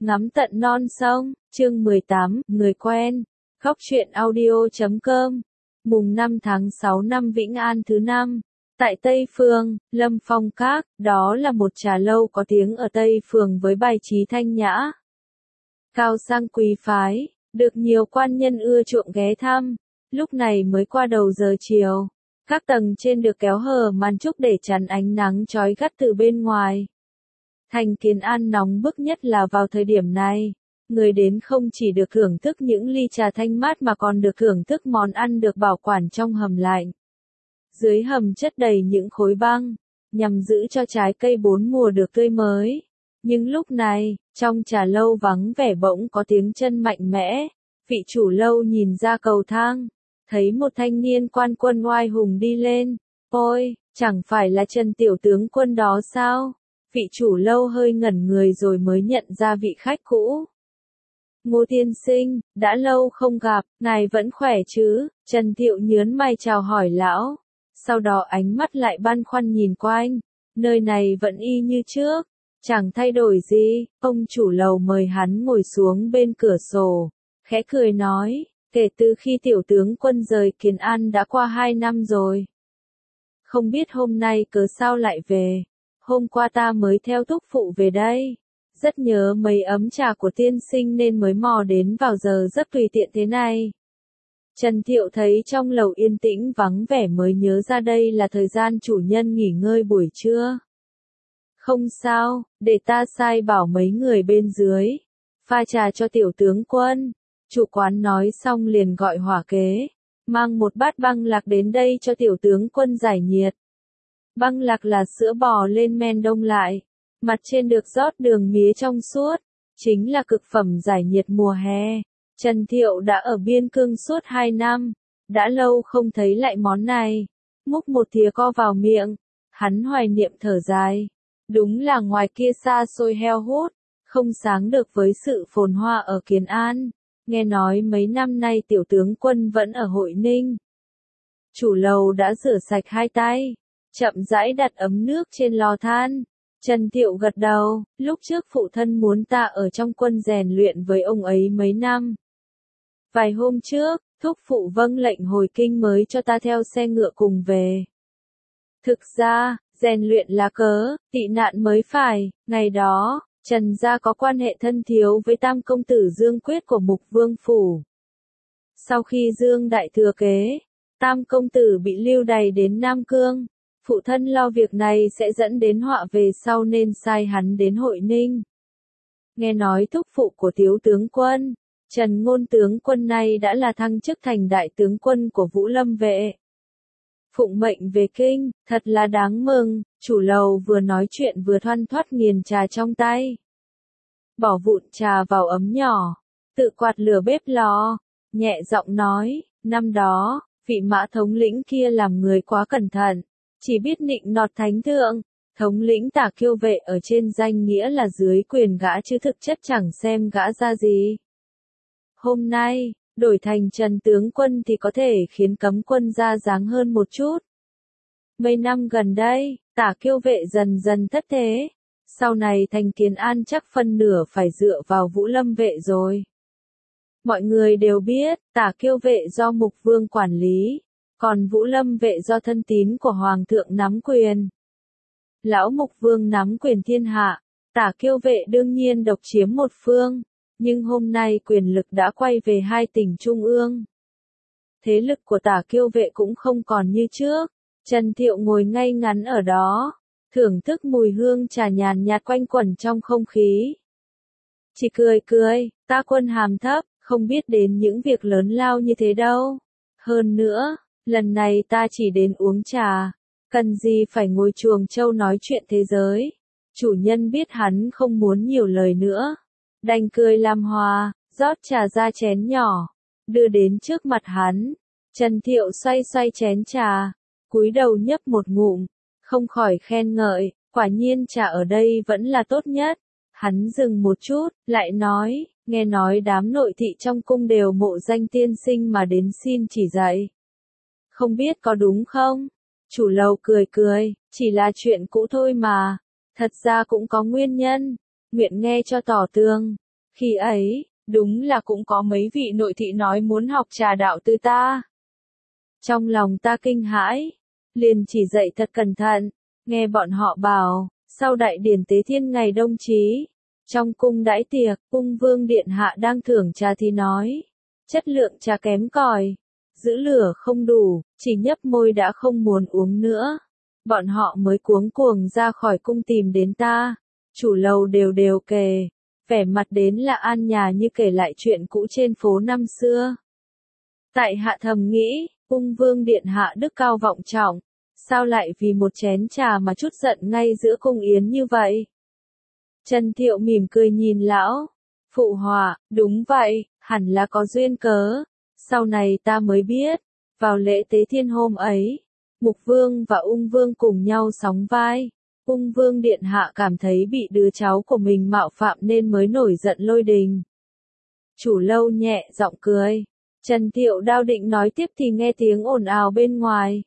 Ngắm tận non sông, chương 18, người quen, Góc truyện audio.com, mùng 5 tháng 6 năm Vĩnh An thứ năm, tại Tây Phương, Lâm Phong Các, đó là một trà lâu có tiếng ở Tây Phường với bài trí thanh nhã, cao sang quý phái, được nhiều quan nhân ưa chuộng ghé thăm. Lúc này mới qua đầu giờ chiều, các tầng trên được kéo hở màn trúc để chắn ánh nắng chói gắt từ bên ngoài. Thành Kiến An nóng bức nhất là vào thời điểm này, người đến không chỉ được thưởng thức những ly trà thanh mát mà còn được thưởng thức món ăn được bảo quản trong hầm lạnh. Dưới hầm chất đầy những khối băng, nhằm giữ cho trái cây bốn mùa được tươi mới. Nhưng lúc này, trong trà lâu vắng vẻ bỗng có tiếng chân mạnh mẽ, vị chủ lâu nhìn ra cầu thang, thấy một thanh niên quan quân oai hùng đi lên. Ôi, chẳng phải là Trần tiểu tướng quân đó sao? Vị chủ lâu hơi ngẩn người rồi mới nhận ra vị khách cũ. Ngô tiên sinh, đã lâu không gặp, ngài vẫn khỏe chứ? Trần Thiệu nhớn mày chào hỏi lão. Sau đó ánh mắt lại băn khoăn nhìn quanh, nơi này vẫn y như trước, chẳng thay đổi gì. Ông chủ lầu mời hắn ngồi xuống bên cửa sổ, khẽ cười nói, kể từ khi tiểu tướng quân rời Kiến An đã qua 2 năm rồi. Không biết hôm nay cớ sao lại về. Hôm qua ta mới theo thúc phụ về đây, rất nhớ mấy ấm trà của tiên sinh nên mới mò đến vào giờ rất tùy tiện thế này. Trần Thiệu thấy trong lầu yên tĩnh vắng vẻ mới nhớ ra đây là thời gian chủ nhân nghỉ ngơi buổi trưa. Không sao, để ta sai bảo mấy người bên dưới pha trà cho tiểu tướng quân. Chủ quán nói xong liền gọi hỏa kế, mang một bát băng lạc đến đây cho tiểu tướng quân giải nhiệt. Băng lạc là sữa bò lên men đông lại, mặt trên được rót đường mía trong suốt, chính là cực phẩm giải nhiệt mùa hè. Trần Thiệu đã ở biên cương suốt 2 năm, đã lâu không thấy lại món này. Múc một thìa co vào miệng, hắn hoài niệm thở dài. Đúng là ngoài kia xa xôi heo hút, không sáng được với sự phồn hoa ở Kiến An. Nghe nói mấy năm nay tiểu tướng quân vẫn ở Hội Ninh. Chủ lầu đã rửa sạch hai tay, chậm rãi đặt ấm nước trên lò than. Trần Thiệu gật đầu, lúc trước phụ thân muốn ta ở trong quân rèn luyện với ông ấy mấy năm. Vài hôm trước, thúc phụ vâng lệnh hồi kinh mới cho ta theo xe ngựa cùng về. Thực ra, rèn luyện là cớ, tị nạn mới phải. Ngày đó, Trần gia có quan hệ thân thiếu với tam công tử Dương Quyết của Mục Vương Phủ. Sau khi Dương Đại thừa kế, tam công tử bị lưu đày đến Nam Cương. Phụ thân lo việc này sẽ dẫn đến họa về sau nên sai hắn đến Hội Ninh. Nghe nói thúc phụ của thiếu tướng quân, Trần Ngôn tướng quân này đã là thăng chức thành đại tướng quân của Vũ Lâm vệ. Phụng mệnh về kinh, thật là đáng mừng. Chủ lầu vừa nói chuyện vừa thoăn thoắt nghiền trà trong tay. Bỏ vụn trà vào ấm nhỏ, tự quạt lửa bếp lò, nhẹ giọng nói, năm đó, vị Mã thống lĩnh kia làm người quá cẩn thận, chỉ biết nịnh nọt thánh thượng. Thống lĩnh Tả Kiêu vệ ở trên danh nghĩa là dưới quyền gã chứ thực chất chẳng xem gã ra gì. Hôm nay, đổi thành Trần tướng quân thì có thể khiến cấm quân ra dáng hơn một chút. Mấy năm gần đây, Tả Kiêu vệ dần dần thất thế. Sau này thành Kiến An chắc phân nửa phải dựa vào Vũ Lâm vệ rồi. Mọi người đều biết, Tả Kiêu vệ do Mục Vương quản lý, còn Vũ Lâm vệ do thân tín của Hoàng thượng nắm quyền. Lão Mục Vương nắm quyền thiên hạ, Tả Kiêu vệ đương nhiên độc chiếm một phương, nhưng hôm nay quyền lực đã quay về hai tỉnh trung ương. Thế lực của Tả Kiêu vệ cũng không còn như trước. Trần Thiệu ngồi ngay ngắn ở đó, thưởng thức mùi hương trà nhàn nhạt quanh quẩn trong không khí. Chỉ cười cười, ta quân hàm thấp, không biết đến những việc lớn lao như thế đâu. Hơn nữa, lần này ta chỉ đến uống trà, cần gì phải ngồi chuồng trâu nói chuyện thế giới. Chủ nhân biết hắn không muốn nhiều lời nữa, đành cười làm hòa, rót trà ra chén nhỏ, đưa đến trước mặt hắn. Trần Thiệu xoay xoay chén trà, cúi đầu nhấp một ngụm, không khỏi khen ngợi, quả nhiên trà ở đây vẫn là tốt nhất. Hắn dừng một chút, lại nói, nghe nói đám nội thị trong cung đều mộ danh tiên sinh mà đến xin chỉ dạy. Không biết có đúng không? Chủ lầu cười cười, chỉ là chuyện cũ thôi mà. Thật ra cũng có nguyên nhân, nguyện nghe cho tỏ tường. Khi ấy, đúng là cũng có mấy vị nội thị nói muốn học trà đạo từ ta. Trong lòng ta kinh hãi, liền chỉ dạy thật cẩn thận, nghe bọn họ bảo, sau đại điển tế thiên ngày đông chí, trong cung đãi tiệc, cung vương điện hạ đang thưởng trà thì nói, chất lượng trà kém cỏi, giữ lửa không đủ, chỉ nhấp môi đã không muốn uống nữa. Bọn họ mới cuống cuồng ra khỏi cung tìm đến ta, chủ lầu đều đều kề, vẻ mặt đến là an nhà như kể lại chuyện cũ trên phố năm xưa. Tại hạ thầm nghĩ, cung vương điện hạ đức cao vọng trọng, sao lại vì một chén trà mà chút giận ngay giữa cung yến như vậy? Trần Thiệu mỉm cười nhìn lão, phụ họa, đúng vậy, hẳn là có duyên cớ. Sau này ta mới biết, vào lễ tế thiên hôm ấy, Mục Vương và Ung Vương cùng nhau sóng vai. Ung Vương điện hạ cảm thấy bị đứa cháu của mình mạo phạm nên mới nổi giận lôi đình. Chủ lâu nhẹ giọng cười. Trần Thiệu đao định nói tiếp thì nghe tiếng ồn ào bên ngoài.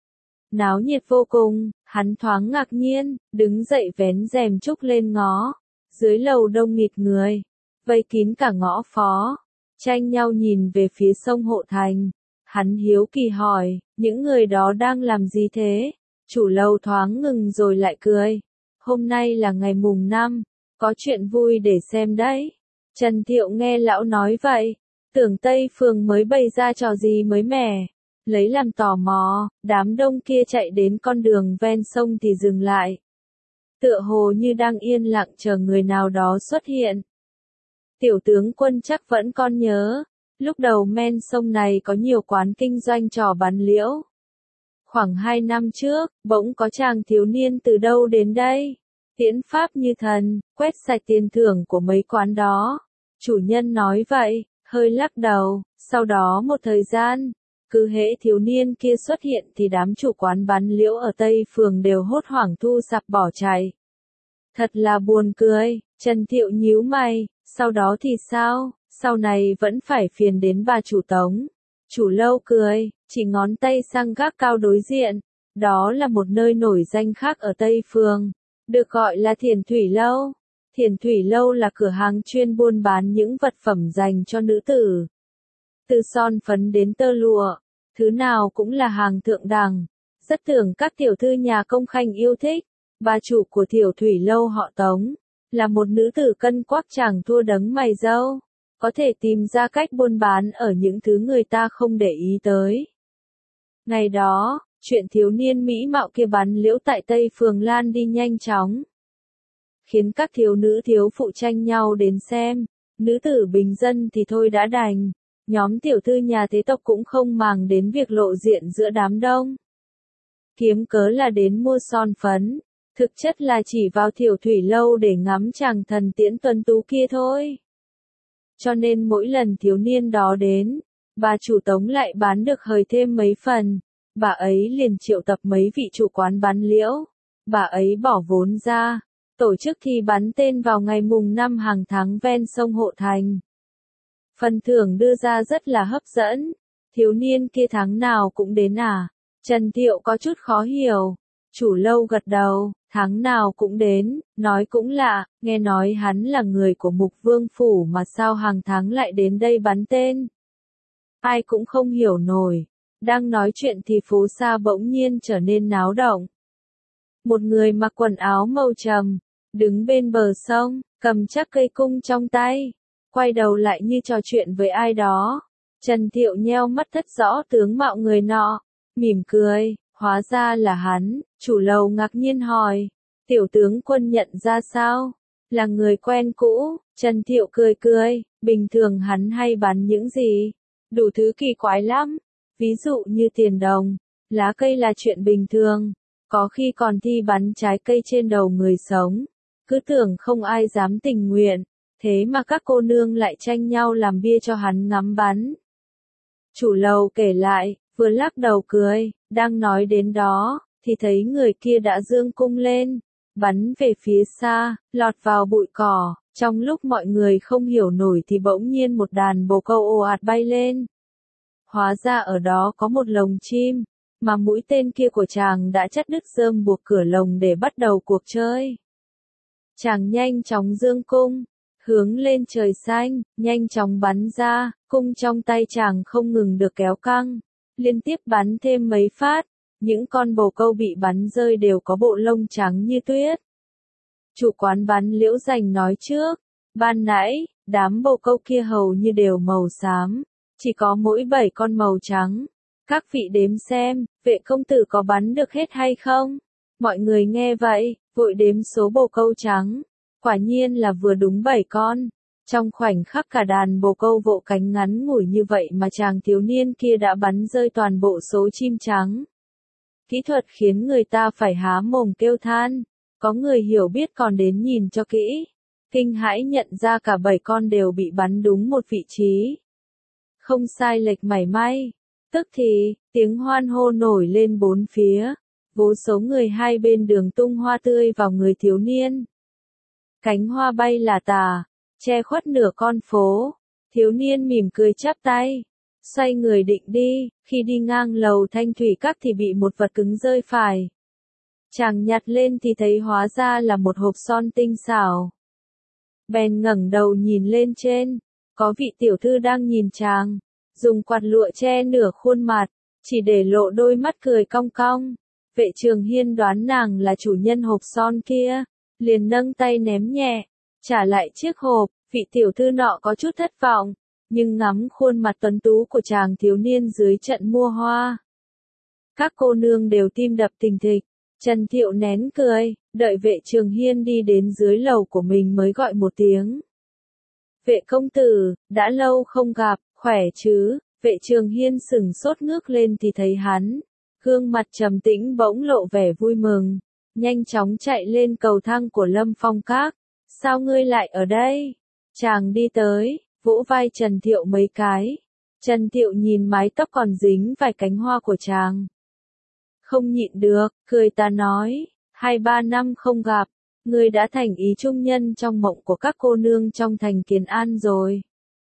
Náo nhiệt vô cùng, hắn thoáng ngạc nhiên, đứng dậy vén rèm trúc lên ngó. Dưới lầu đông nghịt người, vây kín cả ngõ phó, tranh nhau nhìn về phía sông Hộ Thành. Hắn hiếu kỳ hỏi, những người đó đang làm gì thế? Chủ lầu thoáng ngừng rồi lại cười. Hôm nay là ngày mùng 5, có chuyện vui để xem đấy. Trần Thiệu nghe lão nói vậy, tưởng Tây Phường mới bày ra trò gì mới mẻ. Lấy làm tò mò, đám đông kia chạy đến con đường ven sông thì dừng lại. Tựa hồ như đang yên lặng chờ người nào đó xuất hiện. Tiểu tướng Quân chắc vẫn còn nhớ, lúc đầu men sông này có nhiều quán kinh doanh trò bán liễu. Khoảng 2 năm trước, bỗng có chàng thiếu niên từ đâu đến đây, tiễn pháp như thần, quét sạch tiền thưởng của mấy quán đó. Chủ nhân nói vậy, hơi lắc đầu, sau đó một thời gian, cứ hễ thiếu niên kia xuất hiện thì đám chủ quán bán liễu ở Tây Phường đều hốt hoảng thu sạp bỏ chạy. Thật là buồn cười, Trần Thiệu nhíu mày, sau đó thì sao, sau này vẫn phải phiền đến bà chủ Tống. Chủ lâu cười, chỉ ngón tay sang gác cao đối diện, đó là một nơi nổi danh khác ở Tây Phường, được gọi là Thiền Thủy Lâu. Thiền Thủy Lâu là cửa hàng chuyên buôn bán những vật phẩm dành cho nữ tử. Từ son phấn đến tơ lụa, thứ nào cũng là hàng thượng đẳng, rất tưởng các tiểu thư nhà công khanh yêu thích. Bà chủ của Thiền Thủy Lâu họ Tống, là một nữ tử cân quắc chẳng thua đấng mày râu, có thể tìm ra cách buôn bán ở những thứ người ta không để ý tới. Ngày đó, chuyện thiếu niên mỹ mạo kia bán liễu tại Tây Phường lan đi nhanh chóng, khiến các thiếu nữ thiếu phụ tranh nhau đến xem. Nữ tử bình dân thì thôi đã đành, nhóm tiểu thư nhà thế tộc cũng không màng đến việc lộ diện giữa đám đông. Kiếm cớ là đến mua son phấn, thực chất là chỉ vào Thiểu Thủy Lâu để ngắm chàng thần tiễn tuấn tú kia thôi. Cho nên mỗi lần thiếu niên đó đến, bà chủ Tống lại bán được hời thêm mấy phần. Bà ấy liền triệu tập mấy vị chủ quán bán liễu. Bà ấy bỏ vốn ra, tổ chức thi bắn tên vào ngày mùng 5 hàng tháng ven sông Hộ Thành. Phần thưởng đưa ra rất là hấp dẫn. Thiếu niên kia tháng nào cũng đến à? Trần Thiệu có chút khó hiểu. Chủ lâu gật đầu, tháng nào cũng đến, nói cũng lạ, nghe nói hắn là người của Mục Vương Phủ mà sao hàng tháng lại đến đây bắn tên. Ai cũng không hiểu nổi. Đang nói chuyện thì phố xa bỗng nhiên trở nên náo động. Một người mặc quần áo màu trầm, đứng bên bờ sông, cầm chắc cây cung trong tay, quay đầu lại như trò chuyện với ai đó. Trần Thiệu nheo mắt thất rõ tướng mạo người nọ, mỉm cười, hóa ra là hắn. Chủ lầu ngạc nhiên hỏi, tiểu tướng Quân nhận ra sao? Là người quen cũ. Trần Thiệu cười cười, bình thường hắn hay bán những gì? Đủ thứ kỳ quái lắm, ví dụ như tiền đồng, lá cây là chuyện bình thường, có khi còn thi bắn trái cây trên đầu người sống. Cứ tưởng không ai dám tình nguyện, thế mà các cô nương lại tranh nhau làm bia cho hắn ngắm bắn. Chủ lầu kể lại, vừa lắc đầu cười, đang nói đến đó, thì thấy người kia đã giương cung lên, bắn về phía xa, lọt vào bụi cỏ. Trong lúc mọi người không hiểu nổi thì bỗng nhiên một đàn bồ câu ồ ạt bay lên. Hóa ra ở đó có một lồng chim, mà mũi tên kia của chàng đã chắt đứt rơm buộc cửa lồng để bắt đầu cuộc chơi. Chàng nhanh chóng giương cung, hướng lên trời xanh, nhanh chóng bắn ra, cung trong tay chàng không ngừng được kéo căng, liên tiếp bắn thêm mấy phát, những con bồ câu bị bắn rơi đều có bộ lông trắng như tuyết. Chủ quán bán liễu dành nói trước, ban nãy, đám bồ câu kia hầu như đều màu xám, chỉ có mỗi 7 con màu trắng. Các vị đếm xem, vệ công tử có bắn được hết hay không? Mọi người nghe vậy, vội đếm số bồ câu trắng. Quả nhiên là vừa đúng 7 con. Trong khoảnh khắc cả đàn bồ câu vỗ cánh ngắn ngủi như vậy mà chàng thiếu niên kia đã bắn rơi toàn bộ số chim trắng. Kỹ thuật khiến người ta phải há mồm kêu than. Có người hiểu biết còn đến nhìn cho kỹ. Kinh hãi nhận ra cả 7 con đều bị bắn đúng một vị trí. Không sai lệch mảy may. Tức thì, tiếng hoan hô nổi lên bốn phía. Vô số người hai bên đường tung hoa tươi vào người thiếu niên. Cánh hoa bay là tà, che khuất nửa con phố. Thiếu niên mỉm cười chắp tay. Xoay người định đi, khi đi ngang lầu Thanh Thủy Các thì bị một vật cứng rơi phải. Chàng nhặt lên thì thấy hóa ra là một hộp son tinh xảo. Bèn ngẩng đầu nhìn lên trên, có vị tiểu thư đang nhìn chàng, dùng quạt lụa che nửa khuôn mặt, chỉ để lộ đôi mắt cười cong cong. Vệ Trường Hiên đoán nàng là chủ nhân hộp son kia, liền nâng tay ném nhẹ, trả lại chiếc hộp. Vị tiểu thư nọ có chút thất vọng, nhưng ngắm khuôn mặt tuấn tú của chàng thiếu niên dưới trận mua hoa. Các cô nương đều tim đập thình thịch. Trần Thiệu nén cười, đợi Vệ Trường Hiên đi đến dưới lầu của mình mới gọi một tiếng. Vệ công tử, đã lâu không gặp, khỏe chứ? Vệ Trường Hiên sừng sốt ngước lên thì thấy hắn, gương mặt trầm tĩnh bỗng lộ vẻ vui mừng, nhanh chóng chạy lên cầu thang của Lâm Phong Các. Sao ngươi lại ở đây? Chàng đi tới, vỗ vai Trần Thiệu mấy cái. Trần Thiệu nhìn mái tóc còn dính vài cánh hoa của chàng. Không nhịn được, cười ta nói, 2-3 năm không gặp, ngươi đã thành ý trung nhân trong mộng của các cô nương trong thành Kiến An rồi.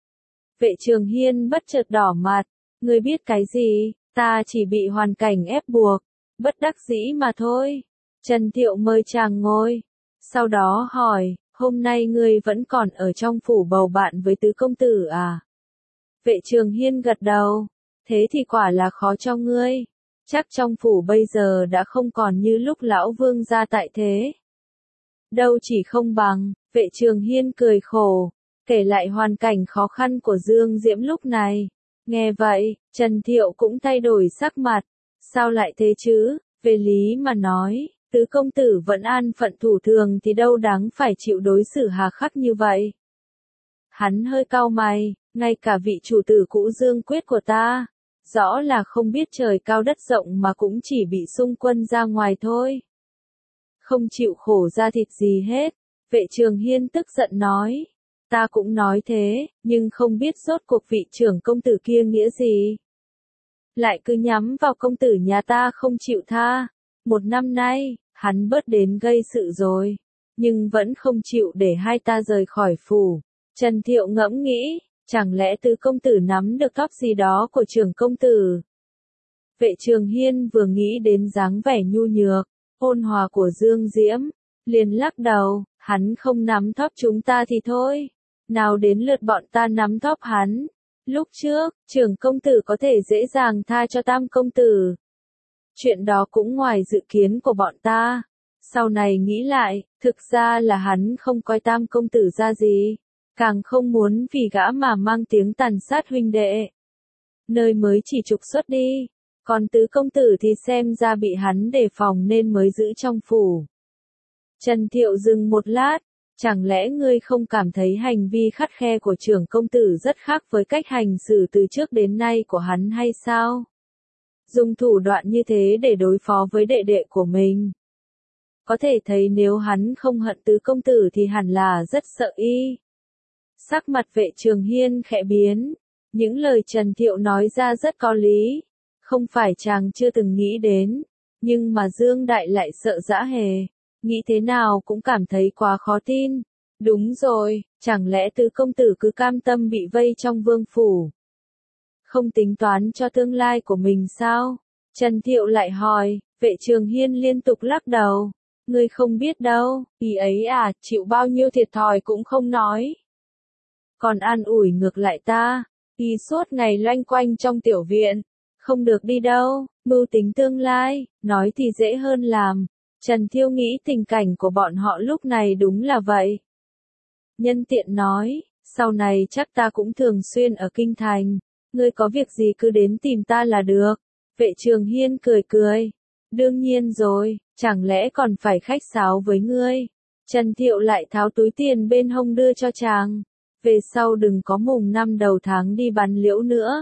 Vệ Trường Hiên bất chợt đỏ mặt, ngươi biết cái gì, ta chỉ bị hoàn cảnh ép buộc, bất đắc dĩ mà thôi. Trần Thiệu mời chàng ngồi, sau đó hỏi, hôm nay ngươi vẫn còn ở trong phủ bầu bạn với tứ công tử à? Vệ Trường Hiên gật đầu, thế thì quả là khó cho ngươi. Chắc trong phủ bây giờ đã không còn như lúc lão vương gia tại thế. Đâu chỉ không bằng, Vệ Trường Hiên cười khổ, kể lại hoàn cảnh khó khăn của Dương Diễm lúc này. Nghe vậy, Trần Thiệu cũng thay đổi sắc mặt. Sao lại thế chứ? Về lý mà nói, tứ công tử vẫn an phận thủ thường thì đâu đáng phải chịu đối xử hà khắc như vậy. Hắn hơi cau mày, ngay cả vị chủ tử cũ Dương Quyết của ta, rõ là không biết trời cao đất rộng mà cũng chỉ bị xung quân ra ngoài thôi. Không chịu khổ ra thịt gì hết. Vệ Trường Hiên tức giận nói. Ta cũng nói thế, nhưng không biết rốt cuộc vị trưởng công tử kia nghĩa gì. Lại cứ nhắm vào công tử nhà ta không chịu tha. 1 năm nay, hắn bớt đến gây sự rồi, nhưng vẫn không chịu để hai ta rời khỏi phủ. Trần Thiệu ngẫm nghĩ. Chẳng lẽ tứ công tử nắm được tóc gì đó của trưởng công tử? Vệ Trường Hiên vừa nghĩ đến dáng vẻ nhu nhược, ôn hòa của Dương Diễm, liền lắc đầu, hắn không nắm tóc chúng ta thì thôi. Nào đến lượt bọn ta nắm tóc hắn. Lúc trước, trưởng công tử có thể dễ dàng tha cho tam công tử. Chuyện đó cũng ngoài dự kiến của bọn ta. Sau này nghĩ lại, thực ra là hắn không coi tam công tử ra gì. Càng không muốn vì gã mà mang tiếng tàn sát huynh đệ. Nơi mới chỉ trục xuất đi, còn tứ công tử thì xem ra bị hắn đề phòng nên mới giữ trong phủ. Trần Thiệu dừng một lát, chẳng lẽ ngươi không cảm thấy hành vi khắt khe của trưởng công tử rất khác với cách hành xử từ trước đến nay của hắn hay sao? Dùng thủ đoạn như thế để đối phó với đệ đệ của mình. Có thể thấy nếu hắn không hận tứ công tử thì hẳn là rất sợ y. Sắc mặt Vệ Trường Hiên khẽ biến, những lời Trần Thiệu nói ra rất có lý, không phải chàng chưa từng nghĩ đến, nhưng mà Dương Đại lại sợ dã hề, nghĩ thế nào cũng cảm thấy quá khó tin. Đúng rồi, chẳng lẽ tứ công tử cứ cam tâm bị vây trong vương phủ, không tính toán cho tương lai của mình sao? Trần Thiệu lại hỏi. Vệ Trường Hiên liên tục lắc đầu, ngươi không biết đâu, ý ấy à, chịu bao nhiêu thiệt thòi cũng không nói. còn an ủi ngược lại ta, y suốt ngày loanh quanh trong tiểu viện, không được đi đâu, mưu tính tương lai, nói thì dễ hơn làm. Trần Thiêu nghĩ tình cảnh của bọn họ lúc này đúng là vậy. Nhân tiện nói, sau này chắc ta cũng thường xuyên ở kinh thành, ngươi có việc gì cứ đến tìm ta là được. Vệ Trường Hiên cười cười, đương nhiên rồi, chẳng lẽ còn phải khách sáo với ngươi. Trần Thiệu lại tháo túi tiền bên hông đưa cho chàng, về sau đừng có mùng 5 đầu tháng đi bán liễu nữa.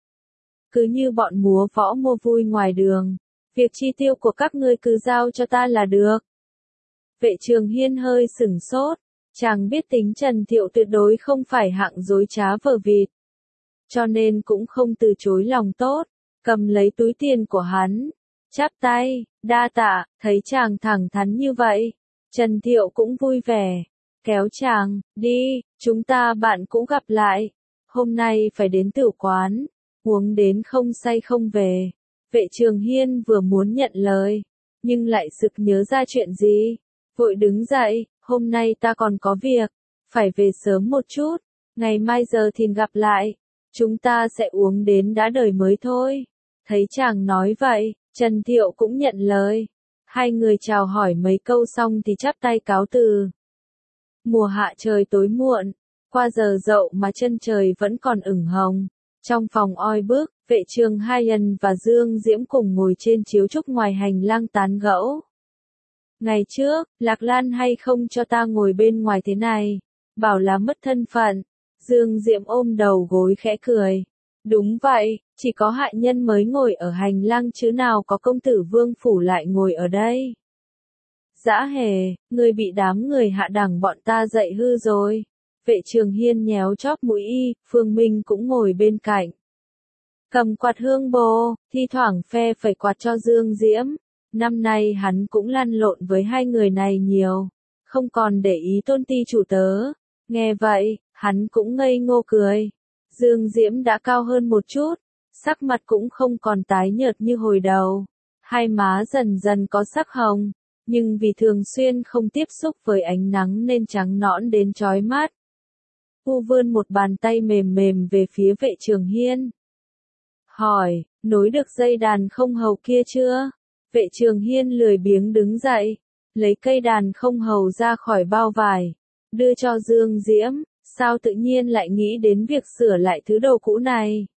Cứ như bọn múa võ mua vui ngoài đường, việc chi tiêu của các ngươi cứ giao cho ta là được. Vệ Trường Hiên hơi sửng sốt, chàng biết tính Trần Thiệu tuyệt đối không phải hạng dối trá vờ vịt, cho nên cũng không từ chối lòng tốt, cầm lấy túi tiền của hắn, chắp tay, đa tạ. Thấy chàng thẳng thắn như vậy, Trần Thiệu cũng vui vẻ, kéo chàng, đi, chúng ta bạn cũ gặp lại, hôm nay phải đến tử quán, uống đến không say không về. Vệ Trường Hiên vừa muốn nhận lời, nhưng lại sực nhớ ra chuyện gì, vội đứng dậy, hôm nay ta còn có việc, phải về sớm một chút, ngày mai giờ thìn gặp lại, chúng ta sẽ uống đến đã đời mới thôi. Thấy chàng nói vậy, Trần Thiệu cũng nhận lời, hai người chào hỏi mấy câu xong thì chắp tay cáo từ. Mùa hạ trời tối muộn, qua giờ dậu mà chân trời vẫn còn ửng hồng. Trong phòng oi bức, Vệ Trường Hiên và Dương Diễm cùng ngồi trên chiếu trúc ngoài hành lang tán gẫu. Ngày trước, Lạc Lan hay không cho ta ngồi bên ngoài thế này, bảo là mất thân phận. Dương Diễm ôm đầu gối khẽ cười. Đúng vậy, chỉ có hạ nhân mới ngồi ở hành lang chứ nào có công tử vương phủ lại ngồi ở đây. Dã hề, ngươi bị đám người hạ đẳng bọn ta dạy hư rồi. Vệ Trường Hiên nhéo chóp mũi y, Phương Minh cũng ngồi bên cạnh. Cầm quạt hương bồ, thi thoảng phe phẩy quạt cho Dương Diễm. Năm nay hắn cũng lăn lộn với hai người này nhiều, không còn để ý tôn ti chủ tớ. Nghe vậy, hắn cũng ngây ngô cười. Dương Diễm đã cao hơn một chút, sắc mặt cũng không còn tái nhợt như hồi đầu. Hai má dần dần có sắc hồng, nhưng vì thường xuyên không tiếp xúc với ánh nắng nên trắng nõn đến chói mắt. Cô vươn một bàn tay mềm mềm về phía Vệ Trường Hiên. Hỏi, nối được dây đàn không hầu kia chưa? Vệ Trường Hiên lười biếng đứng dậy, lấy cây đàn không hầu ra khỏi bao vải, đưa cho Dương Diễm. Sao tự nhiên lại nghĩ đến việc sửa lại thứ đồ cũ này?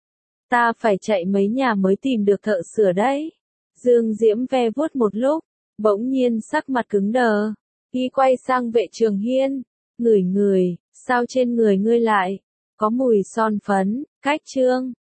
Ta phải chạy mấy nhà mới tìm được thợ sửa đấy. Dương Diễm ve vuốt một lúc, bỗng nhiên sắc mặt cứng đờ. Y quay sang Vệ Trường Hiên, ngửi ngửi, sao trên người ngươi lại có mùi son phấn, cách trương.